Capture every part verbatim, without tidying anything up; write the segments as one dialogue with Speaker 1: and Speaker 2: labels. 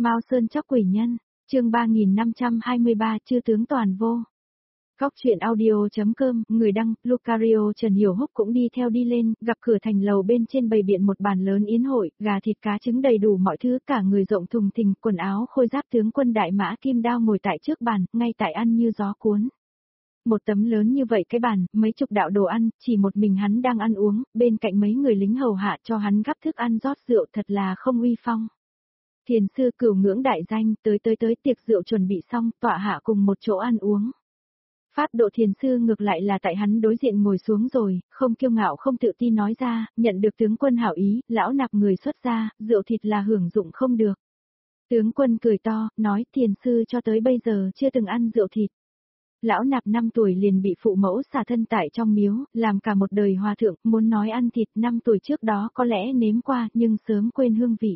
Speaker 1: Mao Sơn chóc quỷ nhân, chương ba nghìn năm trăm hai mươi ba chư tướng toàn vô. Góc truyện audio.com, người đăng, Lucario Trần Hiểu Húc cũng đi theo đi lên, gặp cửa thành lầu bên trên bày biện một bàn lớn yến hội, gà thịt cá trứng đầy đủ mọi thứ, cả người rộng thùng thình, quần áo khôi giáp tướng quân đại mã kim đao ngồi tại trước bàn, ngay tại ăn như gió cuốn. Một tấm lớn như vậy cái bàn, mấy chục đạo đồ ăn, chỉ một mình hắn đang ăn uống, bên cạnh mấy người lính hầu hạ cho hắn gắp thức ăn rót rượu thật là không uy phong. Thiền sư cửu ngưỡng đại danh, tới tới tới tiệc rượu chuẩn bị xong, tọa hạ cùng một chỗ ăn uống. Phát độ thiền sư ngược lại là tại hắn đối diện ngồi xuống rồi, không kiêu ngạo không tự tin nói ra, nhận được tướng quân hảo ý, lão nạp người xuất gia, rượu thịt là hưởng dụng không được. Tướng quân cười to, nói thiền sư cho tới bây giờ chưa từng ăn rượu thịt. Lão nạp năm tuổi liền bị phụ mẫu xả thân tại trong miếu, làm cả một đời hòa thượng, muốn nói ăn thịt năm tuổi trước đó có lẽ nếm qua nhưng sớm quên hương vị.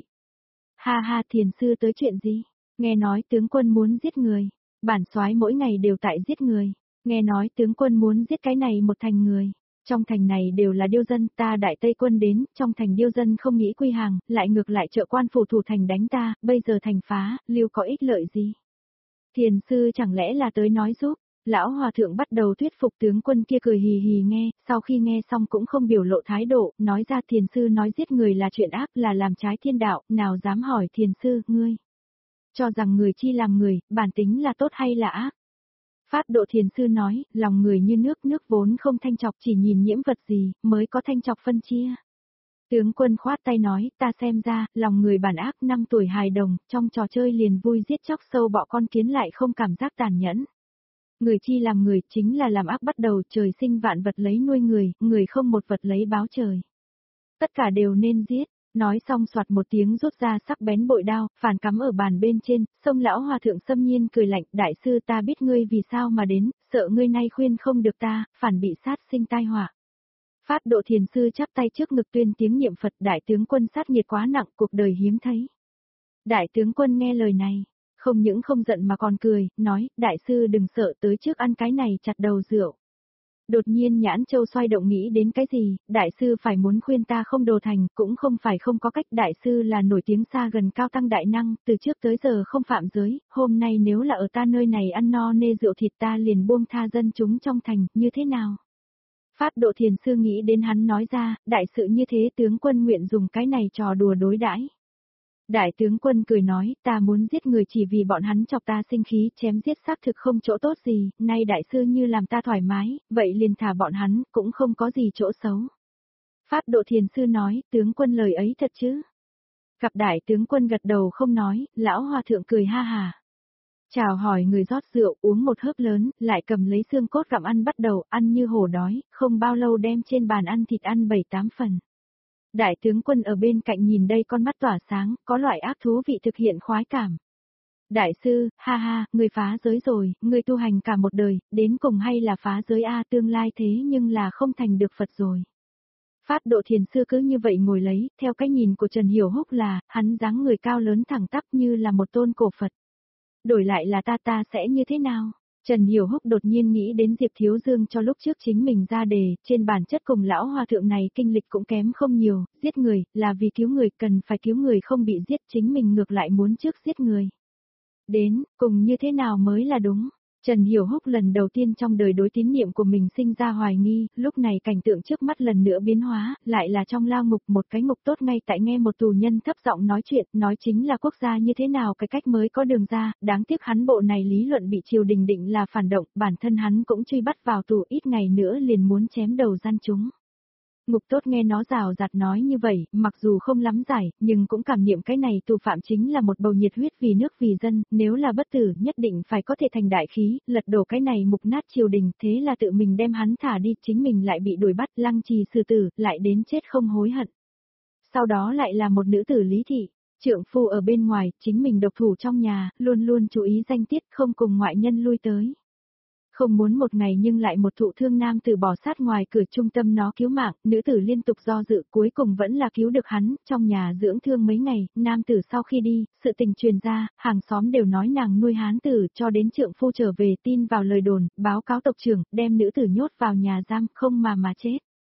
Speaker 1: Ha ha, thiền sư tới chuyện gì? Nghe nói tướng quân muốn giết người, bản soái mỗi ngày đều tại giết người. Nghe nói tướng quân muốn giết cái này một thành người. Trong thành này đều là điêu dân, ta đại Tây quân đến, trong thành điêu dân không nghĩ quy hàng, lại ngược lại trợ quan phủ thủ thành đánh ta, bây giờ thành phá, lưu có ích lợi gì? Thiền sư chẳng lẽ là tới nói giúp? Lão hòa thượng bắt đầu thuyết phục tướng quân kia cười hì hì nghe, sau khi nghe xong cũng không biểu lộ thái độ, nói ra thiền sư nói giết người là chuyện ác, là làm trái thiên đạo, nào dám hỏi thiền sư, ngươi. Cho rằng người chi làm người, bản tính là tốt hay là ác? Phát độ thiền sư nói, lòng người như nước, nước vốn không thanh trọc, chỉ nhìn nhiễm vật gì, mới có thanh trọc phân chia. Tướng quân khoát tay nói, ta xem ra, lòng người bản ác năm tuổi hài đồng, trong trò chơi liền vui giết chóc sâu bọ con kiến lại không cảm giác tàn nhẫn. Người chi làm người chính là làm ác bắt đầu, trời sinh vạn vật lấy nuôi người, người không một vật lấy báo trời. Tất cả đều nên giết, nói xong soạt một tiếng rút ra sắc bén bội đao, phản cắm ở bàn bên trên, sông lão hòa thượng xâm nhiên cười lạnh, đại sư ta biết ngươi vì sao mà đến, sợ ngươi nay khuyên không được ta, phản bị sát sinh tai họa. Phát độ thiền sư chắp tay trước ngực tuyên tiếng niệm Phật, đại tướng quân sát nhiệt quá nặng, cuộc đời hiếm thấy. Đại tướng quân nghe lời này. Không những không giận mà còn cười, nói, đại sư đừng sợ tới trước ăn cái này chặt đầu rượu. Đột nhiên Nhãn Châu xoay động nghĩ đến cái gì, đại sư phải muốn khuyên ta không đồ thành, cũng không phải không có cách, đại sư là nổi tiếng xa gần cao tăng đại năng, từ trước tới giờ không phạm giới, hôm nay nếu là ở ta nơi này ăn no nê rượu thịt ta liền buông tha dân chúng trong thành, như thế nào? Phát độ thiền sư nghĩ đến hắn nói ra, đại sự như thế tướng quân nguyện dùng cái này trò đùa đối đãi. Đại tướng quân cười nói, ta muốn giết người chỉ vì bọn hắn chọc ta sinh khí, chém giết xác thực không chỗ tốt gì, nay đại sư như làm ta thoải mái, vậy liền thả bọn hắn, cũng không có gì chỗ xấu. Phát độ thiền sư nói, tướng quân lời ấy thật chứ? Gặp đại tướng quân gật đầu không nói, lão hòa thượng cười ha hà. Chào hỏi người rót rượu, uống một hớp lớn, lại cầm lấy xương cốt gặm ăn bắt đầu, ăn như hổ đói, không bao lâu đem trên bàn ăn thịt ăn bảy tám phần. Đại tướng quân ở bên cạnh nhìn đây con mắt tỏa sáng, có loại ác thú vị thực hiện khoái cảm. Đại sư, ha ha, người phá giới rồi, người tu hành cả một đời, đến cùng hay là phá giới a tương lai thế nhưng là không thành được Phật rồi. Phát độ thiền sư cứ như vậy ngồi lấy, theo cái nhìn của Trần Hiểu Húc là, hắn dáng người cao lớn thẳng tắp như là một tôn cổ Phật. Đổi lại là ta ta sẽ như thế nào? Trần Hiểu Húc đột nhiên nghĩ đến Diệp Thiếu Dương cho lúc trước chính mình ra đề, trên bản chất cùng lão hòa thượng này kinh lịch cũng kém không nhiều, giết người, là vì cứu người, cần phải cứu người không bị giết, chính mình ngược lại muốn trước giết người. Đến, cùng như thế nào mới là đúng? Trần Hiểu Húc lần đầu tiên trong đời đối tín niệm của mình sinh ra hoài nghi, lúc này cảnh tượng trước mắt lần nữa biến hóa, lại là trong lao ngục một cái ngục tốt ngay tại nghe một tù nhân thấp giọng nói chuyện, nói chính là quốc gia như thế nào cái cách mới có đường ra, đáng tiếc hắn bộ này lý luận bị triều đình định là phản động, bản thân hắn cũng truy bắt vào tù ít ngày nữa liền muốn chém đầu gian chúng. Ngục tốt nghe nó rào rạt nói như vậy, mặc dù không lắm giải, nhưng cũng cảm niệm cái này tù phạm chính là một bầu nhiệt huyết vì nước vì dân, nếu là bất tử nhất định phải có thể thành đại khí, lật đổ cái này mục nát triều đình, thế là tự mình đem hắn thả đi, chính mình lại bị đuổi bắt lăng trì xử tử, lại đến chết không hối hận. Sau đó lại là một nữ tử Lý Thị, trượng phu ở bên ngoài, chính mình độc thủ trong nhà, luôn luôn chú ý danh tiết không cùng ngoại nhân lui tới. Không muốn một ngày nhưng lại một thụ thương nam tử bỏ sát ngoài cửa trung tâm nó cứu mạng, nữ tử liên tục do dự cuối cùng vẫn là cứu được hắn, trong nhà dưỡng thương mấy ngày, nam tử sau khi đi, sự tình truyền ra, hàng xóm đều nói nàng nuôi hán tử cho đến trượng phu trở về tin vào lời đồn, báo cáo tộc trưởng, đem nữ tử nhốt vào nhà giam, không mà mà chết.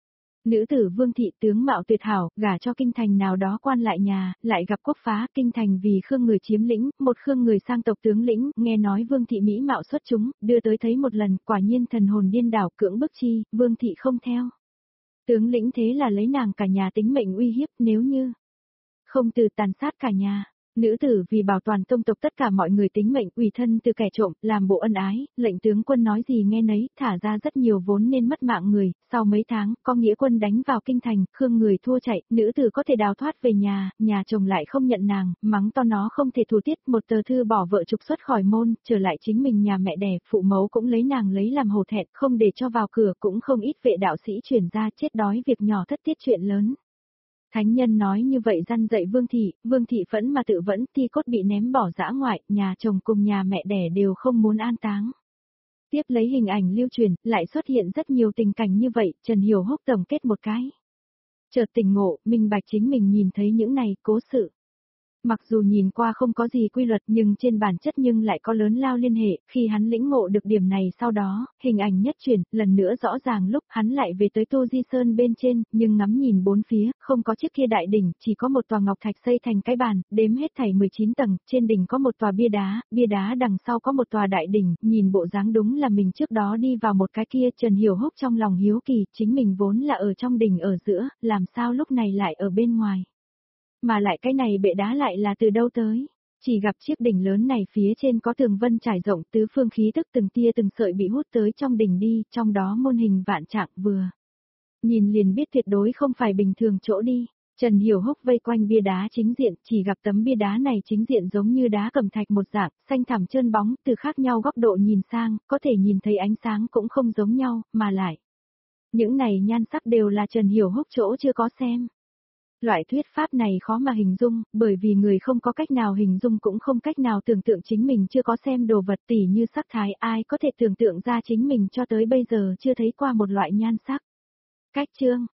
Speaker 1: Nữ tử Vương thị tướng mạo tuyệt hảo, gả cho kinh thành nào đó quan lại nhà, lại gặp quốc phá, kinh thành vì Khương người chiếm lĩnh, một Khương người sang tộc tướng lĩnh, nghe nói Vương thị mỹ mạo xuất chúng, đưa tới thấy một lần, quả nhiên thần hồn điên đảo, cưỡng bức chi, Vương thị không theo. Tướng lĩnh thế là lấy nàng cả nhà tính mệnh uy hiếp, nếu như không từ tàn sát cả nhà. Nữ tử vì bảo toàn tông tộc tất cả mọi người tính mệnh, ủy thân từ kẻ trộm, làm bộ ân ái, lệnh tướng quân nói gì nghe nấy, thả ra rất nhiều vốn nên mất mạng người, sau mấy tháng, có nghĩa quân đánh vào kinh thành, Khương người thua chạy, nữ tử có thể đào thoát về nhà, nhà chồng lại không nhận nàng, mắng to nó không thể thù tiết, một tờ thư bỏ vợ trục xuất khỏi môn, trở lại chính mình nhà mẹ đẻ, phụ mẫu cũng lấy nàng lấy làm hổ thẹn, không để cho vào cửa, cũng không ít vệ đạo sĩ chuyển ra, chết đói việc nhỏ thất tiết chuyện lớn. Thánh nhân nói như vậy răn dạy Vương thị, Vương thị phẫn mà tự vẫn, thi cốt bị ném bỏ dã ngoại, nhà chồng cùng nhà mẹ đẻ đều không muốn an táng. Tiếp lấy hình ảnh lưu truyền, lại xuất hiện rất nhiều tình cảnh như vậy, Trần Hiểu Húc tổng kết một cái. Chợt tỉnh ngộ, minh bạch chính mình nhìn thấy những này, cố sự. Mặc dù nhìn qua không có gì quy luật nhưng trên bản chất nhưng lại có lớn lao liên hệ, khi hắn lĩnh ngộ được điểm này sau đó, hình ảnh nhất chuyển, lần nữa rõ ràng lúc hắn lại về tới Tô Di Sơn bên trên, nhưng ngắm nhìn bốn phía, không có chiếc kia đại đỉnh, chỉ có một tòa ngọc thạch xây thành cái bàn, đếm hết thảy mười chín tầng, trên đỉnh có một tòa bia đá, bia đá đằng sau có một tòa đại đỉnh, nhìn bộ dáng đúng là mình trước đó đi vào một cái kia. Trần Hiểu Húc trong lòng hiếu kỳ, chính mình vốn là ở trong đỉnh ở giữa, làm sao lúc này lại ở bên ngoài. Mà lại cái này bệ đá lại là từ đâu tới? Chỉ gặp chiếc đỉnh lớn này phía trên có tường vân trải rộng, tứ phương khí tức từng tia từng sợi bị hút tới trong đỉnh đi, trong đó môn hình vạn trạng vừa. Nhìn liền biết tuyệt đối không phải bình thường chỗ đi. Trần Hiểu Húc vây quanh bia đá chính diện, chỉ gặp tấm bia đá này chính diện giống như đá cẩm thạch một dạng, xanh thẳm trơn bóng, từ khác nhau góc độ nhìn sang, có thể nhìn thấy ánh sáng cũng không giống nhau, mà lại. Những này nhan sắc đều là Trần Hiểu Húc chỗ chưa có xem. Loại thuyết pháp này khó mà hình dung, bởi vì người không có cách nào hình dung cũng không cách nào tưởng tượng chính mình chưa có xem đồ vật tỉ như sắc thái, ai có thể tưởng tượng ra chính mình cho tới bây giờ chưa thấy qua một loại nhan sắc. Cách chương